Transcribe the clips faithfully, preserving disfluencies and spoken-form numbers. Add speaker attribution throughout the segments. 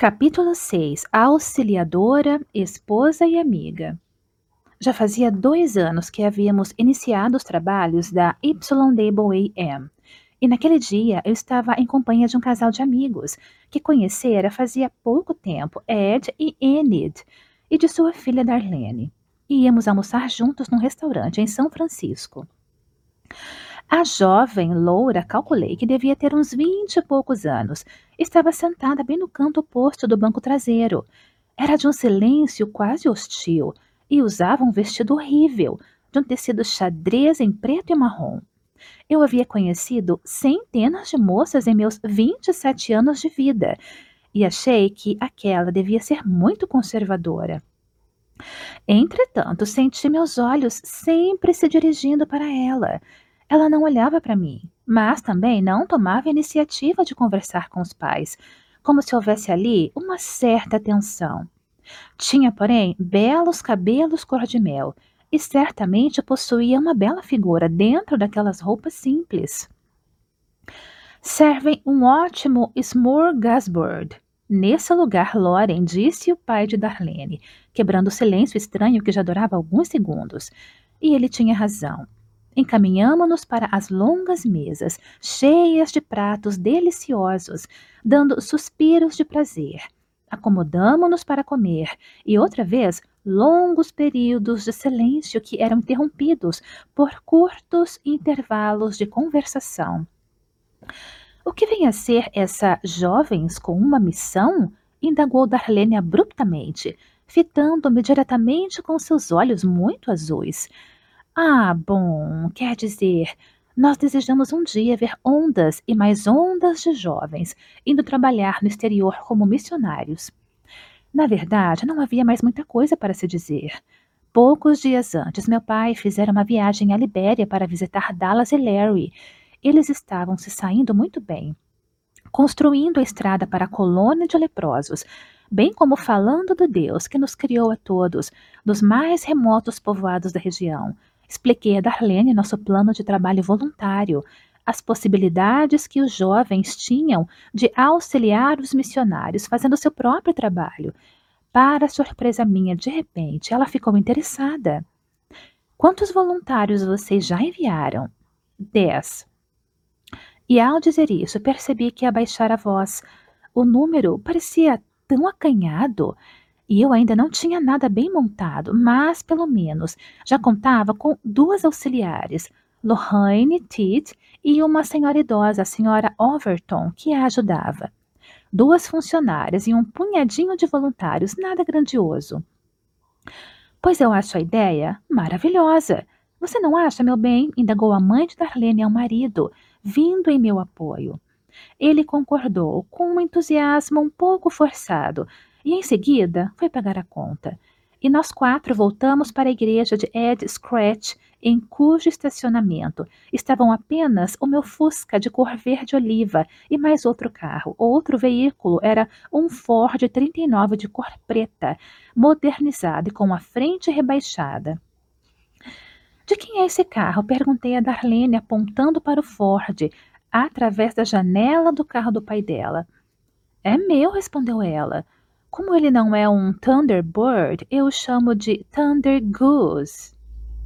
Speaker 1: Capítulo seis. A auxiliadora, esposa e amiga. Já fazia dois anos que havíamos iniciado os trabalhos da Y A M. E naquele dia eu estava em companhia de um casal de amigos, que conhecera fazia pouco tempo Ed e Enid, e de sua filha Darlene. E íamos almoçar juntos num restaurante em São Francisco. A jovem loura, calculei que devia ter uns vinte e poucos anos. Estava sentada bem no canto oposto do banco traseiro. Era de um silêncio quase hostil e usava um vestido horrível, de um tecido xadrez em preto e marrom. Eu havia conhecido centenas de moças em meus vinte e sete anos de vida e achei que aquela devia ser muito conservadora. Entretanto, senti meus olhos sempre se dirigindo para ela. Ela não olhava para mim, mas também não tomava a iniciativa de conversar com os pais, como se houvesse ali uma certa tensão. Tinha, porém, belos cabelos cor-de-mel e certamente possuía uma bela figura dentro daquelas roupas simples. Servem um ótimo smorgasbord. Nesse lugar, Loren disse o pai de Darlene, quebrando o silêncio estranho que já durava alguns segundos. E ele tinha razão. Encaminhamo-nos para as longas mesas, cheias de pratos deliciosos, dando suspiros de prazer. Acomodamo-nos para comer, e outra vez, longos períodos de silêncio que eram interrompidos por curtos intervalos de conversação. O que vem a ser essa jovens com uma missão? Indagou Darlene abruptamente, fitando-me diretamente com seus olhos muito azuis. Ah, bom, quer dizer, nós desejamos um dia ver ondas e mais ondas de jovens indo trabalhar no exterior como missionários. Na verdade, não havia mais muita coisa para se dizer. Poucos dias antes, meu pai fizera uma viagem à Libéria para visitar Dallas e Larry. Eles estavam se saindo muito bem, construindo a estrada para a colônia de leprosos, bem como falando do Deus que nos criou a todos, dos mais remotos povoados da região. Expliquei a Darlene nosso plano de trabalho voluntário, as possibilidades que os jovens tinham de auxiliar os missionários fazendo seu próprio trabalho. Para surpresa minha, de repente, ela ficou interessada. Quantos voluntários vocês já enviaram? Dez. E ao dizer isso, percebi que abaixara a voz. O número parecia tão acanhado. E eu ainda não tinha nada bem montado, mas, pelo menos, já contava com duas auxiliares, Lorraine Titt e uma senhora idosa, a senhora Overton, que a ajudava. Duas funcionárias e um punhadinho de voluntários, nada grandioso. Pois eu acho a ideia maravilhosa. Você não acha, meu bem? Indagou a mãe de Darlene ao marido, vindo em meu apoio. Ele concordou, com um entusiasmo um pouco forçado, e em seguida foi pagar a conta. E nós quatro voltamos para a igreja de Ed Scratch, em cujo estacionamento estavam apenas o meu Fusca de cor verde-oliva e mais outro carro. O outro veículo era um Ford trinta e nove de cor preta, modernizado e com a frente rebaixada. De quem é esse carro? Perguntei a Darlene, apontando para o Ford, através da janela do carro do pai dela. É meu, respondeu ela. Como ele não é um Thunderbird, eu o chamo de Thunder Goose.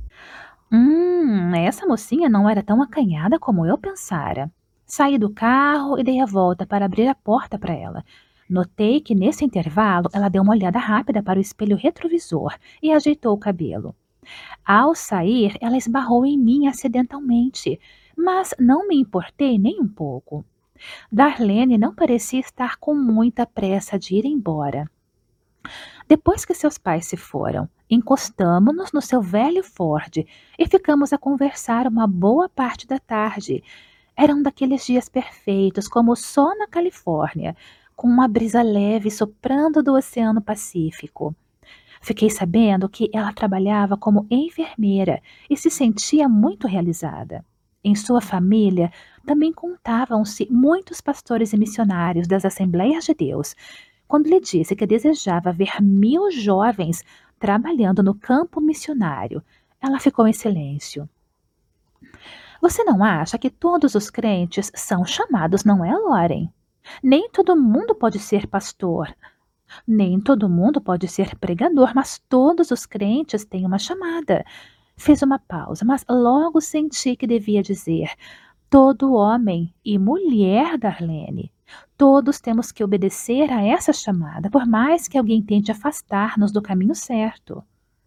Speaker 1: Hum, essa mocinha não era tão acanhada como eu pensara. Saí do carro e dei a volta para abrir a porta para ela. Notei que nesse intervalo ela deu uma olhada rápida para o espelho retrovisor e ajeitou o cabelo. Ao sair, ela esbarrou em mim acidentalmente, mas não me importei nem um pouco. Darlene não parecia estar com muita pressa de ir embora. Depois que seus pais se foram, encostamo-nos no seu velho Ford e ficamos a conversar uma boa parte da tarde. Era um daqueles dias perfeitos, como só na Califórnia, com uma brisa leve soprando do Oceano Pacífico. Fiquei sabendo que ela trabalhava como enfermeira e se sentia muito realizada. Em sua família também contavam-se muitos pastores e missionários das Assembleias de Deus. Quando lhe disse que desejava ver mil jovens trabalhando no campo missionário, ela ficou em silêncio. Você não acha que todos os crentes são chamados, não é, Loren? Nem todo mundo pode ser pastor, nem todo mundo pode ser pregador, mas todos os crentes têm uma chamada. Fez uma pausa, mas logo senti que devia dizer: todo homem e mulher, Darlene. Todos temos que obedecer a essa chamada, por mais que alguém tente afastar-nos do caminho certo.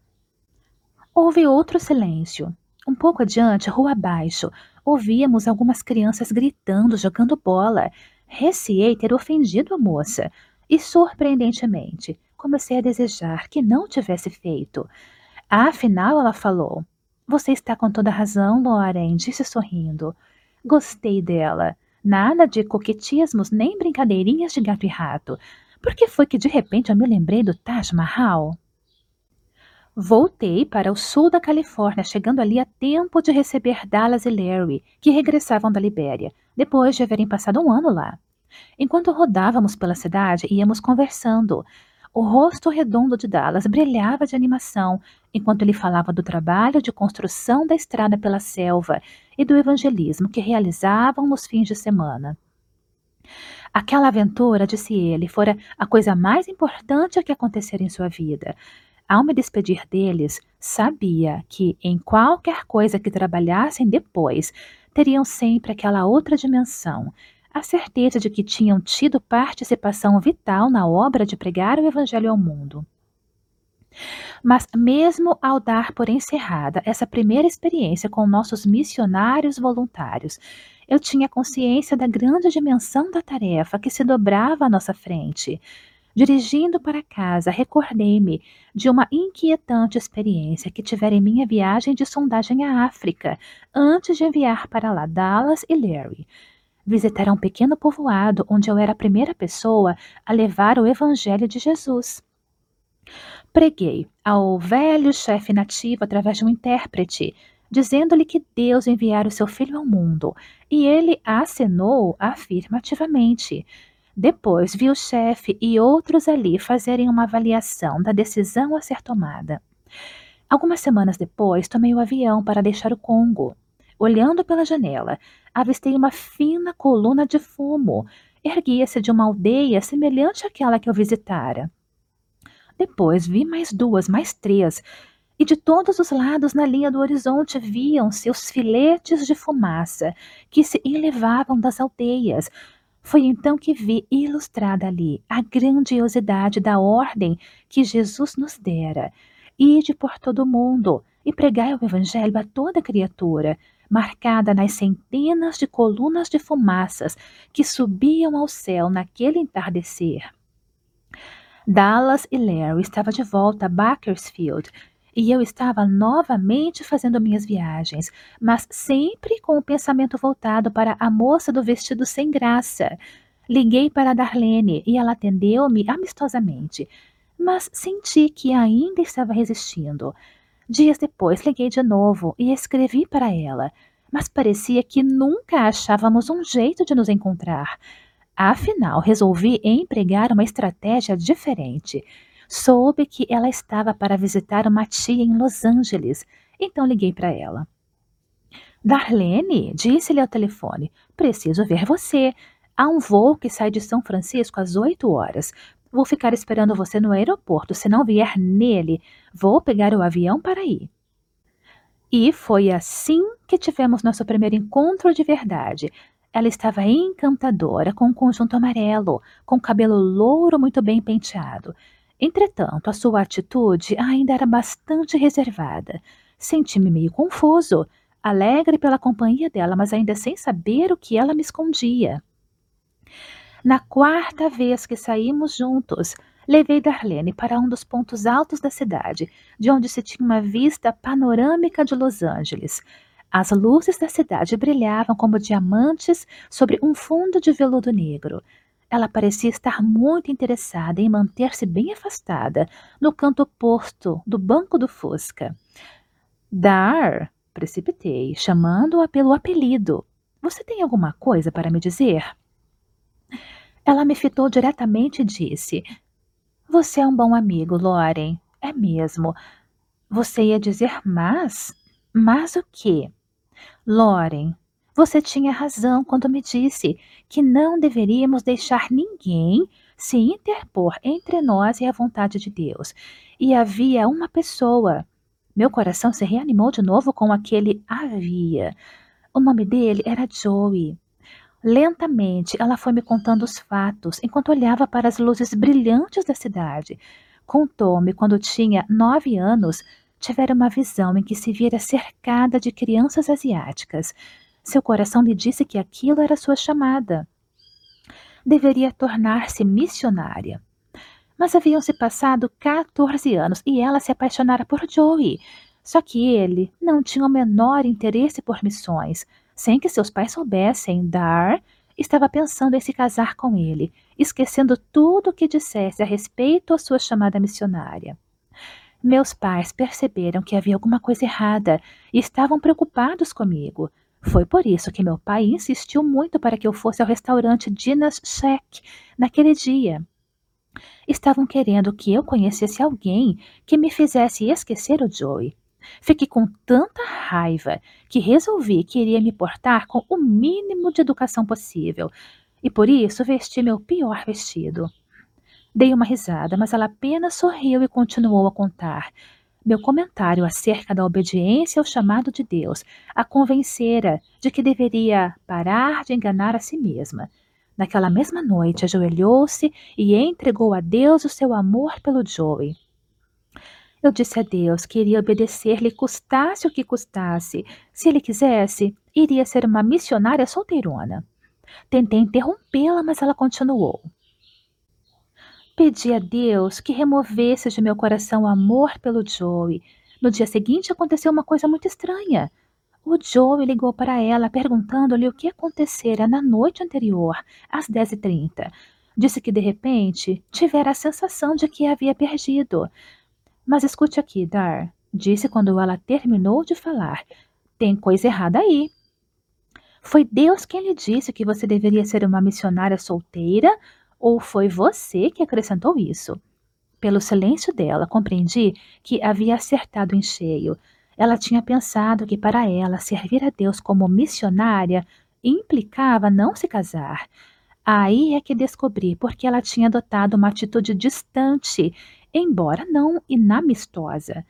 Speaker 1: Houve outro silêncio. Um pouco adiante, rua abaixo, ouvíamos algumas crianças gritando, jogando bola. Receei ter ofendido a moça e, surpreendentemente, comecei a desejar que não tivesse feito. Afinal, ela falou: Você está com toda a razão, Lauren, disse sorrindo. Gostei dela. Nada de coquetismos nem brincadeirinhas de gato e rato. Por que foi que de repente eu me lembrei do Taj Mahal? Voltei para o sul da Califórnia, chegando ali a tempo de receber Dallas e Larry, que regressavam da Libéria, depois de haverem passado um ano lá. Enquanto rodávamos pela cidade, íamos conversando. O rosto redondo de Dallas brilhava de animação, enquanto ele falava do trabalho de construção da estrada pela selva e do evangelismo que realizavam nos fins de semana. Aquela aventura, disse ele, fora a coisa mais importante que acontecera em sua vida. Ao me despedir deles, sabia que, em qualquer coisa que trabalhassem depois, teriam sempre aquela outra dimensão, a certeza de que tinham tido participação vital na obra de pregar o Evangelho ao mundo. Mas, mesmo ao dar por encerrada essa primeira experiência com nossos missionários voluntários, eu tinha consciência da grande dimensão da tarefa que se dobrava à nossa frente. Dirigindo para casa, recordei-me de uma inquietante experiência que tivera em minha viagem de sondagem à África, antes de enviar para lá Dallas e Larry. Visitaram um pequeno povoado onde eu era a primeira pessoa a levar o Evangelho de Jesus. Preguei ao velho chefe nativo através de um intérprete, dizendo-lhe que Deus enviara o seu filho ao mundo, e ele acenou afirmativamente. Depois vi o chefe e outros ali fazerem uma avaliação da decisão a ser tomada. Algumas semanas depois, tomei o avião para deixar o Congo. Olhando pela janela, avistei uma fina coluna de fumo. Erguia-se de uma aldeia semelhante àquela que eu visitara. Depois vi mais duas, mais três, e de todos os lados na linha do horizonte viam-se os filetes de fumaça que se elevavam das aldeias. Foi então que vi ilustrada ali a grandiosidade da ordem que Jesus nos dera. Ide por todo o mundo e pregai o Evangelho a toda criatura, marcada nas centenas de colunas de fumaças que subiam ao céu naquele entardecer. Dallas e Larry estavam de volta a Bakersfield e eu estava novamente fazendo minhas viagens, mas sempre com o pensamento voltado para a moça do vestido sem graça. Liguei para Darlene e ela atendeu-me amistosamente, mas senti que ainda estava resistindo. Dias depois liguei de novo e escrevi para ela, mas parecia que nunca achávamos um jeito de nos encontrar. Afinal, resolvi empregar uma estratégia diferente. Soube que ela estava para visitar uma tia em Los Angeles, então liguei para ela. Darlene, disse-lhe ao telefone, preciso ver você. Há um voo que sai de São Francisco às oito horas. Vou ficar esperando você no aeroporto. Se não vier nele, vou pegar o avião para ir. E foi assim que tivemos nosso primeiro encontro de verdade. Ela estava encantadora, com um conjunto amarelo, com cabelo louro muito bem penteado. Entretanto, a sua atitude ainda era bastante reservada. Senti-me meio confuso, alegre pela companhia dela, mas ainda sem saber o que ela me escondia. Na quarta vez que saímos juntos, levei Darlene para um dos pontos altos da cidade, de onde se tinha uma vista panorâmica de Los Angeles. As luzes da cidade brilhavam como diamantes sobre um fundo de veludo negro. Ela parecia estar muito interessada em manter-se bem afastada, no canto oposto do banco do Fusca. Dar, precipitei, chamando-a pelo apelido. Você tem alguma coisa para me dizer? Ela me fitou diretamente e disse: Você é um bom amigo, Lauren. É mesmo. Você ia dizer mas? Mas o quê? Lauren, Você tinha razão quando me disse que não deveríamos deixar ninguém se interpor entre nós e a vontade de Deus. E havia uma pessoa. Meu coração se reanimou de novo com aquele havia. O nome dele era Joey. Lentamente, ela foi me contando os fatos enquanto olhava para as luzes brilhantes da cidade. Contou-me quando tinha nove anos, tivera uma visão em que se vira cercada de crianças asiáticas. Seu coração lhe disse que aquilo era sua chamada. Deveria tornar-se missionária. Mas haviam se passado quatorze anos e ela se apaixonara por Joey. Só que ele não tinha o menor interesse por missões. Sem que seus pais soubessem, Dar estava pensando em se casar com ele, esquecendo tudo o que dissesse a respeito à sua chamada missionária. Meus pais perceberam que havia alguma coisa errada e estavam preocupados comigo. Foi por isso que meu pai insistiu muito para que eu fosse ao restaurante Dina's Shack naquele dia. Estavam querendo que eu conhecesse alguém que me fizesse esquecer o Joey. Fiquei com tanta raiva que resolvi que iria me portar com o mínimo de educação possível, e por isso vesti meu pior vestido. Dei uma risada, mas ela apenas sorriu e continuou a contar. Meu comentário acerca da obediência ao chamado de Deus a convencera de que deveria parar de enganar a si mesma. Naquela mesma noite, ajoelhou-se e entregou a Deus o seu amor pelo Joey. Eu disse a Deus que iria obedecer-lhe custasse o que custasse. Se ele quisesse, iria ser uma missionária solteirona. Tentei interrompê-la, mas ela continuou. Pedi a Deus que removesse de meu coração o amor pelo Joey. No dia seguinte aconteceu uma coisa muito estranha. O Joey ligou para ela perguntando-lhe o que acontecera na noite anterior, às dez e trinta. Disse que de repente tivera a sensação de que a havia perdido. Mas escute aqui, Dar, disse quando ela terminou de falar. Tem coisa errada aí. Foi Deus quem lhe disse que você deveria ser uma missionária solteira ou foi você que acrescentou isso? Pelo silêncio dela, compreendi que havia acertado em cheio. Ela tinha pensado que para ela servir a Deus como missionária implicava não se casar. Aí é que descobri porque ela tinha adotado uma atitude distante, embora não inamistosa.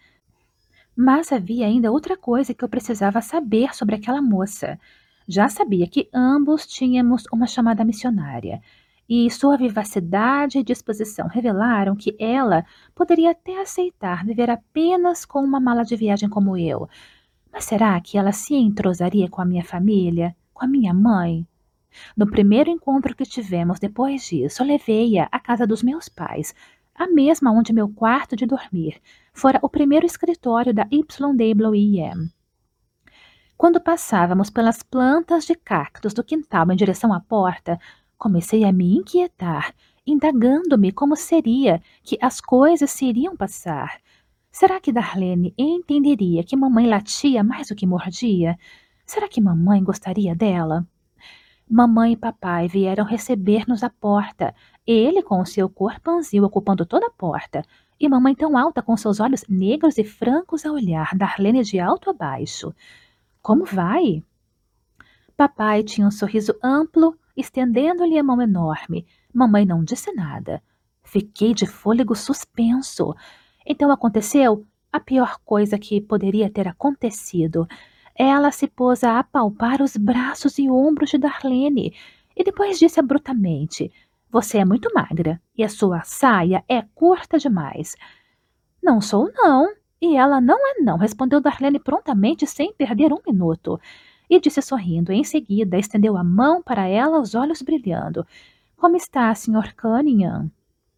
Speaker 1: Mas havia ainda outra coisa que eu precisava saber sobre aquela moça. Já sabia que ambos tínhamos uma chamada missionária, e sua vivacidade e disposição revelaram que ela poderia até aceitar viver apenas com uma mala de viagem como eu. Mas será que ela se entrosaria com a minha família, com a minha mãe? No primeiro encontro que tivemos depois disso, levei-a à casa dos meus pais, a mesma onde meu quarto de dormir fora o primeiro escritório da Y W E M. Quando passávamos pelas plantas de cactos do quintal em direção à porta, comecei a me inquietar, indagando-me como seria que as coisas se iriam passar. Será que Darlene entenderia que mamãe latia mais do que mordia? Será que mamãe gostaria dela? Mamãe e papai vieram receber-nos à porta, ele com o seu corpanzil ocupando toda a porta, e mamãe tão alta com seus olhos negros e francos a olhar Darlene de alto a baixo. Como vai? Papai tinha um sorriso amplo, estendendo-lhe a mão enorme. Mamãe não disse nada. Fiquei de fôlego suspenso. Então aconteceu a pior coisa que poderia ter acontecido. Ela se pôs a apalpar os braços e ombros de Darlene e depois disse abruptamente: Você é muito magra e a sua saia é curta demais. Não sou, não. E ela não é, não, respondeu Darlene prontamente, sem perder um minuto. E disse sorrindo. Em seguida, estendeu a mão para ela, os olhos brilhando. Como está, senhor Cunningham?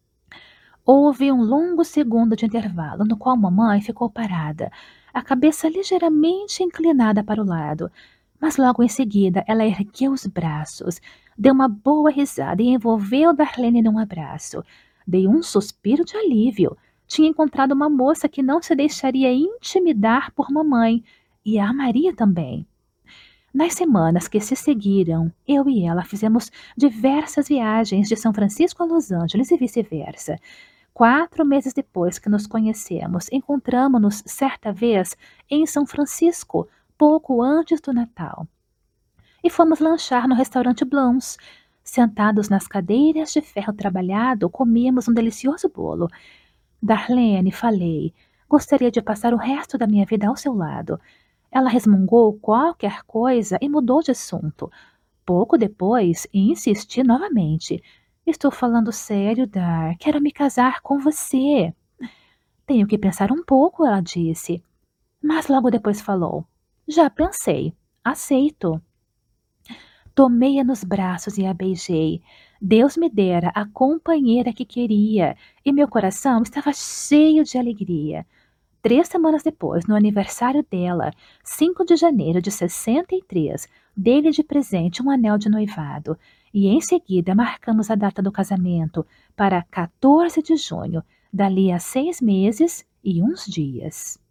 Speaker 1: Houve um longo segundo de intervalo, no qual mamãe ficou parada, a cabeça ligeiramente inclinada para o lado. Mas logo em seguida ela ergueu os braços, deu uma boa risada e envolveu Darlene num abraço. Dei um suspiro de alívio. Tinha encontrado uma moça que não se deixaria intimidar por mamãe, e a amaria também. Nas semanas que se seguiram, eu e ela fizemos diversas viagens de São Francisco a Los Angeles e vice-versa. Quatro meses depois que nos conhecemos, encontramo-nos certa vez em São Francisco, pouco antes do Natal. e fomos lanchar no restaurante Blãos. Sentados nas cadeiras de ferro trabalhado, comíamos um delicioso bolo. Darlene, falei, gostaria de passar o resto da minha vida ao seu lado. Ela resmungou qualquer coisa e mudou de assunto. Pouco depois, insisti novamente. Estou falando sério, Dar. Quero me casar com você. Tenho que pensar um pouco, ela disse. Mas logo depois falou. Já pensei. Aceito. Tomei-a nos braços e a beijei. Deus me dera a companheira que queria, e meu coração estava cheio de alegria. Três semanas depois, no aniversário dela, cinco de janeiro de sessenta e três, dei-lhe de presente um anel de noivado, e em seguida marcamos a data do casamento para quatorze de junho, dali a seis meses e uns dias.